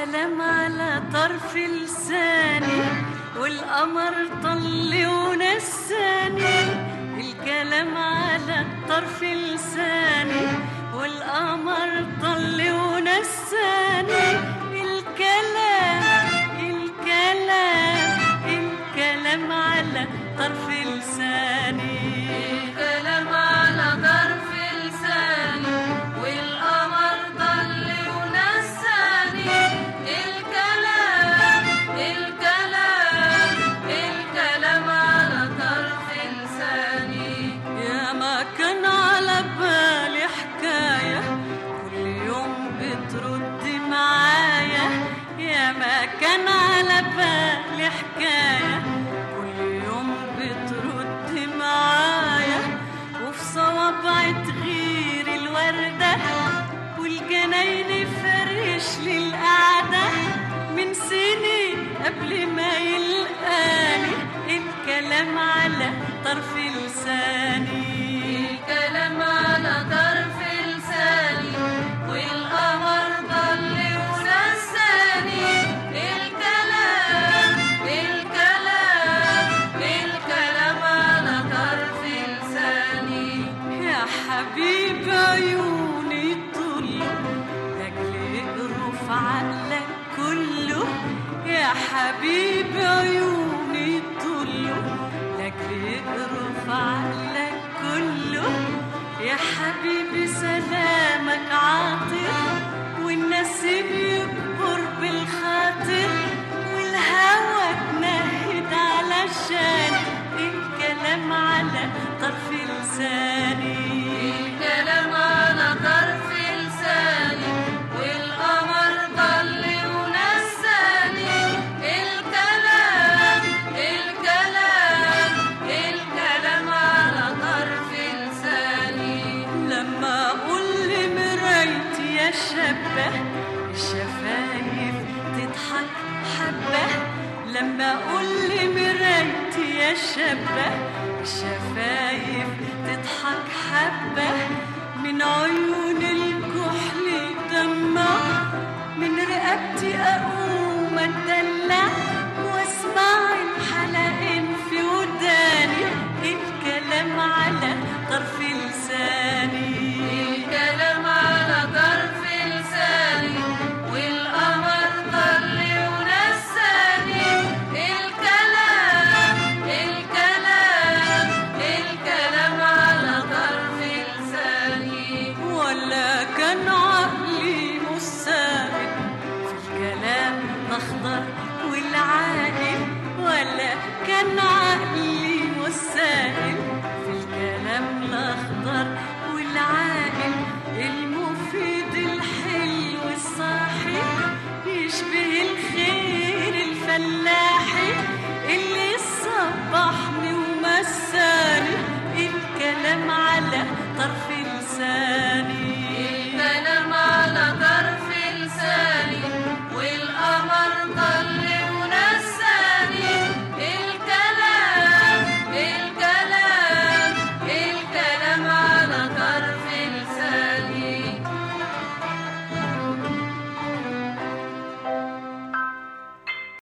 الكلام على طرف لساني والقمر طل ونساني. الكلام على طرف لساني والقمر طل ونساني. الكلام على طرف لساني. الكلام على طرف لساني والقمر ضل ونساني. الكلام على طرف لساني. يا ما كان على بالي حكاية كل يوم بترد معايا. يا ما كان على بالي حكاية كل يوم بترد معايا. وفي صوابعي تغير الوردة والجناين فرش للقعدة من سنين قبل ما يلقاني. الكلام على طرف لساني. الكلام على طرف لساني والقمر ضل ونساني. الكلام على طرف لساني. يا حبيب عيوني طول لاجل يقرف عقلك كله. يا حبيب عيوني طول لاجل يقرف عقلك كله. يا حبيبي سلامك عاطر والنسيم يكبر بالخاطر والهوى تنهد علشان. الكلام على طرف لساني. الكلام على طرف لساني والقمر ضل ونساني. الكلام على طرف لساني. لما اقول لمرايتي يا شابة الشفايف تضحك حبة. لما اقول لمرايتي يا شابة الشفايف تضحك حبة. من عيون الكحل دمع من رقبتي اقوم اتدلع واسمع الحلقين في وداني. الكلام على طرف لساني. الكلام على طرف لساني والقمر ضل ونساني. الكلام على طرف لساني. ولا كان عقلي مساعد في الكلام الأخضر والعاقل. ولا كان عقلي مساعد في الكلام الأخضر والعاقل. المفيد الحلو الصاحي يشبه الخير الفلاحي اللي صبحني ومساني. الكلام على